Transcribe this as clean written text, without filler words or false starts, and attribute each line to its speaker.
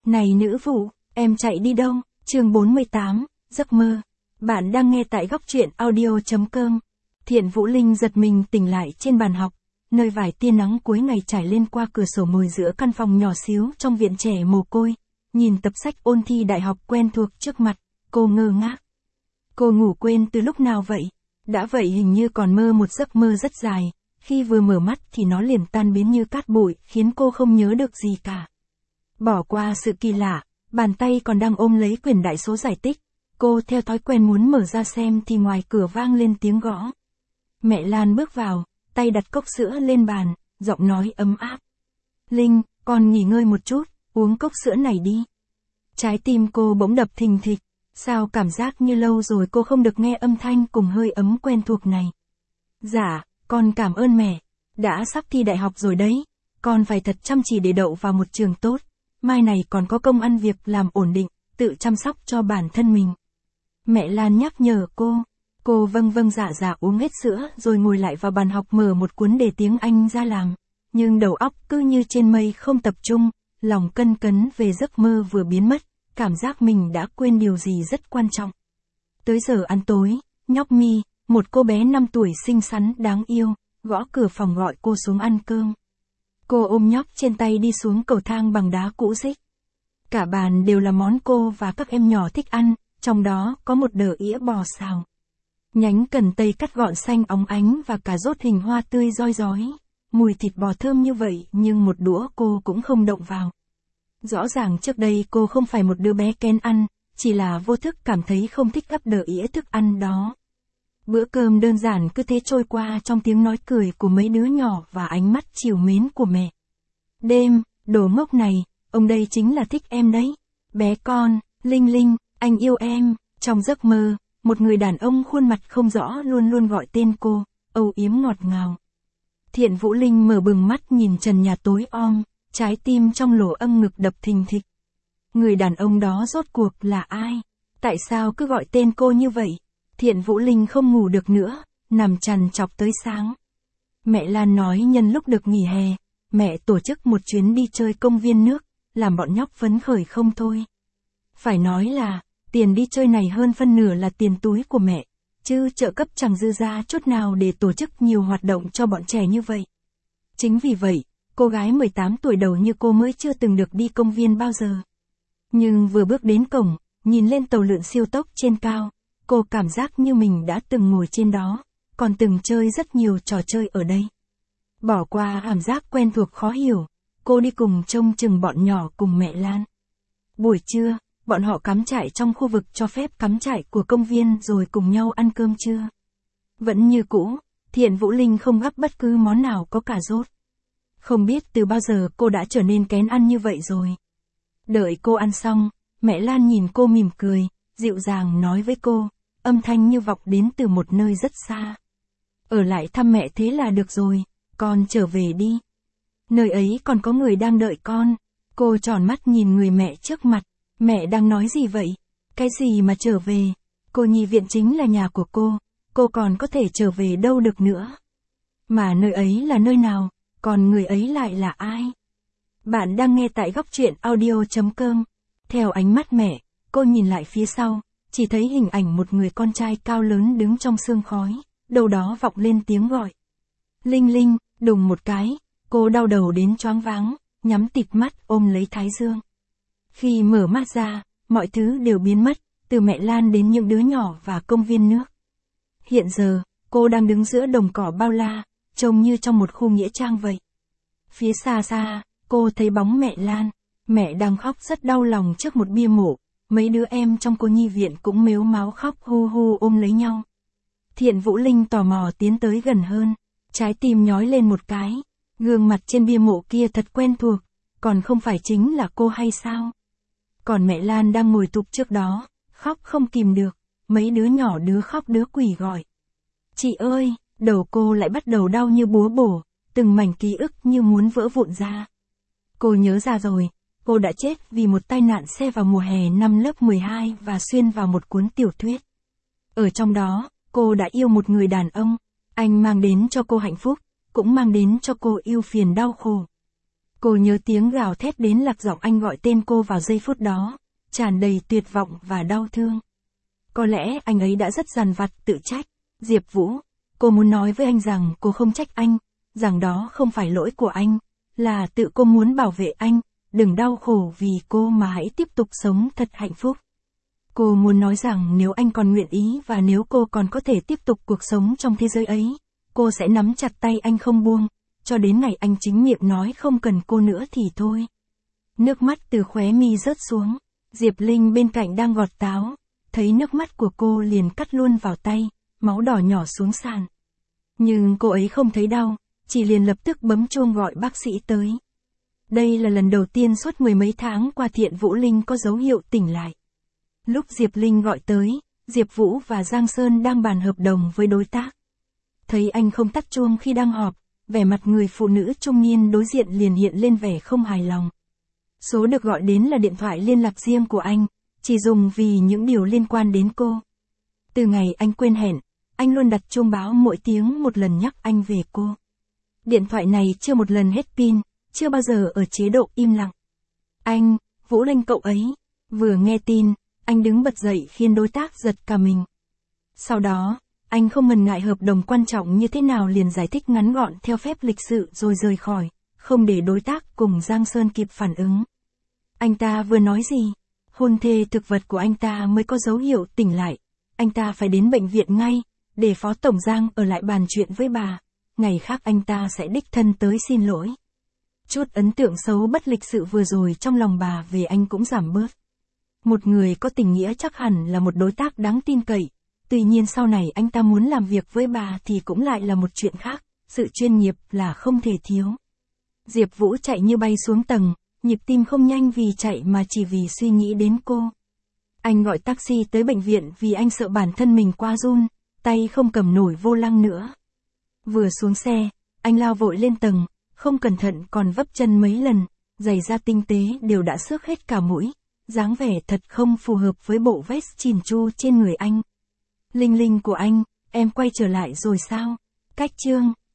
Speaker 1: Này nữ vụ, em chạy đi đâu? Chương 48, giấc mơ. Bạn đang nghe tại góc truyện audio.com. Thiện Vũ Linh giật mình tỉnh lại trên bàn học, nơi vài tia nắng cuối ngày trải lên qua cửa sổ ngồi giữa căn phòng nhỏ xíu trong viện trẻ mồ côi, nhìn tập sách ôn thi đại học quen thuộc trước mặt, cô ngơ ngác. Cô ngủ quên từ lúc nào vậy? Đã vậy hình như còn mơ một giấc mơ rất dài, khi vừa mở mắt thì nó liền tan biến như cát bụi, khiến cô không nhớ được gì cả. Bỏ qua sự kỳ lạ, bàn tay còn đang ôm lấy quyển đại số giải tích, cô theo thói quen muốn mở ra xem thì ngoài cửa vang lên tiếng gõ. Mẹ Lan bước vào, tay đặt cốc sữa lên bàn, giọng nói ấm áp. Linh, con nghỉ ngơi một chút, uống cốc sữa này đi. Trái tim cô bỗng đập thình thịch, sao cảm giác như lâu rồi cô không được nghe âm thanh cùng hơi ấm quen thuộc này. Dạ, con cảm ơn mẹ, đã sắp thi đại học rồi đấy, con phải thật chăm chỉ để đậu vào một trường tốt, mai này còn có công ăn việc làm ổn định, tự chăm sóc cho bản thân mình. Mẹ Lan nhắc nhở cô vâng dạ dạ uống hết sữa rồi ngồi lại vào bàn học mở một cuốn đề tiếng Anh ra làm, nhưng đầu óc cứ như trên mây không tập trung, lòng cân cấn về giấc mơ vừa biến mất, cảm giác mình đã quên điều gì rất quan trọng. Tới giờ ăn tối, nhóc Mi, một cô bé 5 tuổi xinh xắn đáng yêu, gõ cửa phòng gọi cô xuống ăn cơm. Cô ôm nhóc trên tay đi xuống cầu thang bằng đá cũ rích. Cả bàn đều là món cô và các em nhỏ thích ăn, trong đó có một đờ ĩa bò xào. Nhánh cần tây cắt gọn xanh óng ánh và cà rốt hình hoa tươi roi rói. Mùi thịt bò thơm như vậy nhưng một đũa cô cũng không động vào. Rõ ràng trước đây cô không phải một đứa bé kén ăn, chỉ là vô thức cảm thấy không thích gắp đờ ĩa thức ăn đó. Bữa cơm đơn giản cứ thế trôi qua trong tiếng nói cười của mấy đứa nhỏ và ánh mắt trìu mến của mẹ. Đêm, đồ ngốc này, ông đây chính là thích em đấy. Bé con, Linh Linh, anh yêu em. Trong giấc mơ, một người đàn ông khuôn mặt không rõ luôn luôn gọi tên cô, âu yếm ngọt ngào. Thiện Vũ Linh mở bừng mắt nhìn trần nhà tối om, trái tim trong lỗ âm ngực đập thình thịch. Người đàn ông đó rốt cuộc là ai? Tại sao cứ gọi tên cô như vậy? Thiện Vũ Linh không ngủ được nữa, nằm trằn trọc tới sáng. Mẹ Lan nói nhân lúc được nghỉ hè, mẹ tổ chức một chuyến đi chơi công viên nước, làm bọn nhóc phấn khởi không thôi. Phải nói là, tiền đi chơi này hơn phân nửa là tiền túi của mẹ, chứ trợ cấp chẳng dư ra chút nào để tổ chức nhiều hoạt động cho bọn trẻ như vậy. Chính vì vậy, cô gái 18 tuổi đầu như cô mới chưa từng được đi công viên bao giờ. Nhưng vừa bước đến cổng, nhìn lên tàu lượn siêu tốc trên cao, cô cảm giác như mình đã từng ngồi trên đó, còn từng chơi rất nhiều trò chơi ở đây. Bỏ qua cảm giác quen thuộc khó hiểu, cô đi cùng trông chừng bọn nhỏ cùng mẹ Lan. Buổi trưa, bọn họ cắm trại trong khu vực cho phép cắm trại của công viên rồi cùng nhau ăn cơm trưa. Vẫn như cũ, Thiện Vũ Linh không gắp bất cứ món nào có cà rốt. Không biết từ bao giờ cô đã trở nên kén ăn như vậy rồi. Đợi cô ăn xong, mẹ Lan nhìn cô mỉm cười, dịu dàng nói với cô, âm thanh như vọng đến từ một nơi rất xa. Ở lại thăm mẹ thế là được rồi, con trở về đi. Nơi ấy còn có người đang đợi con. Cô tròn mắt nhìn người mẹ trước mặt, mẹ đang nói gì vậy? Cái gì mà trở về? Cô nhi viện chính là nhà của cô còn có thể trở về đâu được nữa. Mà nơi ấy là nơi nào, còn người ấy lại là ai? Bạn đang nghe tại góc truyện audio.com. Theo ánh mắt mẹ, cô nhìn lại phía sau, chỉ thấy hình ảnh một người con trai cao lớn đứng trong sương khói, đâu đó vọng lên tiếng gọi. Linh Linh, đùng một cái, cô đau đầu đến choáng váng, nhắm tịt mắt ôm lấy thái dương. Khi mở mắt ra, mọi thứ đều biến mất, từ mẹ Lan đến những đứa nhỏ và công viên nước. Hiện giờ, cô đang đứng giữa đồng cỏ bao la, trông như trong một khu nghĩa trang vậy. Phía xa xa, cô thấy bóng mẹ Lan, mẹ đang khóc rất đau lòng trước một bia mộ, mấy đứa em trong cô nhi viện cũng mếu máo khóc hu hu ôm lấy nhau. Thiện Vũ Linh tò mò tiến tới gần hơn, trái tim nhói lên một cái, gương mặt trên bia mộ kia thật quen thuộc, còn không phải chính là cô hay sao? Còn mẹ Lan đang ngồi tụp trước đó, khóc không kìm được, mấy đứa nhỏ đứa khóc đứa quỷ gọi. Chị ơi, đầu cô lại bắt đầu đau như búa bổ, từng mảnh ký ức như muốn vỡ vụn ra. Cô nhớ ra rồi, cô đã chết vì một tai nạn xe vào mùa hè năm lớp 12 và xuyên vào một cuốn tiểu thuyết. Ở trong đó, cô đã yêu một người đàn ông, anh mang đến cho cô hạnh phúc, cũng mang đến cho cô ưu phiền đau khổ. Cô nhớ tiếng gào thét đến lạc giọng anh gọi tên cô vào giây phút đó, tràn đầy tuyệt vọng và đau thương. Có lẽ anh ấy đã rất dằn vặt tự trách. Diệp Vũ, cô muốn nói với anh rằng cô không trách anh, rằng đó không phải lỗi của anh, là tự cô muốn bảo vệ anh, đừng đau khổ vì cô mà hãy tiếp tục sống thật hạnh phúc. Cô muốn nói rằng nếu anh còn nguyện ý và nếu cô còn có thể tiếp tục cuộc sống trong thế giới ấy, cô sẽ nắm chặt tay anh không buông, cho đến ngày anh chính miệng nói không cần cô nữa thì thôi. Nước mắt từ khóe mi rớt xuống, Diệp Linh bên cạnh đang gọt táo, thấy nước mắt của cô liền cắt luôn vào tay, máu đỏ nhỏ xuống sàn. Nhưng cô ấy không thấy đau, chỉ liền lập tức bấm chuông gọi bác sĩ tới. Đây là lần đầu tiên suốt mười mấy tháng qua Thiện Vũ Linh có dấu hiệu tỉnh lại. Lúc Diệp Linh gọi tới, Diệp Vũ và Giang Sơn đang bàn hợp đồng với đối tác. Thấy anh không tắt chuông khi đang họp, vẻ mặt người phụ nữ trung niên đối diện liền hiện lên vẻ không hài lòng. Số được gọi đến là điện thoại liên lạc riêng của anh, chỉ dùng vì những điều liên quan đến cô. Từ ngày anh quên hẹn, anh luôn đặt chuông báo mỗi tiếng một lần nhắc anh về cô. Điện thoại này chưa một lần hết pin, chưa bao giờ ở chế độ im lặng. Anh, Vũ Linh cậu ấy, vừa nghe tin, anh đứng bật dậy khiến đối tác giật cả mình. Sau đó, anh không ngần ngại hợp đồng quan trọng như thế nào liền giải thích ngắn gọn theo phép lịch sự rồi rời khỏi, không để đối tác cùng Giang Sơn kịp phản ứng. Anh ta vừa nói gì? Hôn thê thực vật của anh ta mới có dấu hiệu tỉnh lại. Anh ta phải đến bệnh viện ngay, để Phó Tổng Giang ở lại bàn chuyện với bà. Ngày khác anh ta sẽ đích thân tới xin lỗi. Chút ấn tượng xấu bất lịch sự vừa rồi trong lòng bà về anh cũng giảm bớt. Một người có tình nghĩa chắc hẳn là một đối tác đáng tin cậy. Tuy nhiên sau này anh ta muốn làm việc với bà thì cũng lại là một chuyện khác. Sự chuyên nghiệp là không thể thiếu. Diệp Vũ chạy như bay xuống tầng, nhịp tim không nhanh vì chạy mà chỉ vì suy nghĩ đến cô. Anh gọi taxi tới bệnh viện vì anh sợ bản thân mình quá run, tay không cầm nổi vô lăng nữa. Vừa xuống xe, anh lao vội lên tầng, không cẩn thận còn vấp chân mấy lần, giày da tinh tế đều đã xước hết cả mũi, dáng vẻ thật không phù hợp với bộ vest chỉn chu trên người anh. Linh Linh của anh, em quay trở lại rồi sao? Cách chương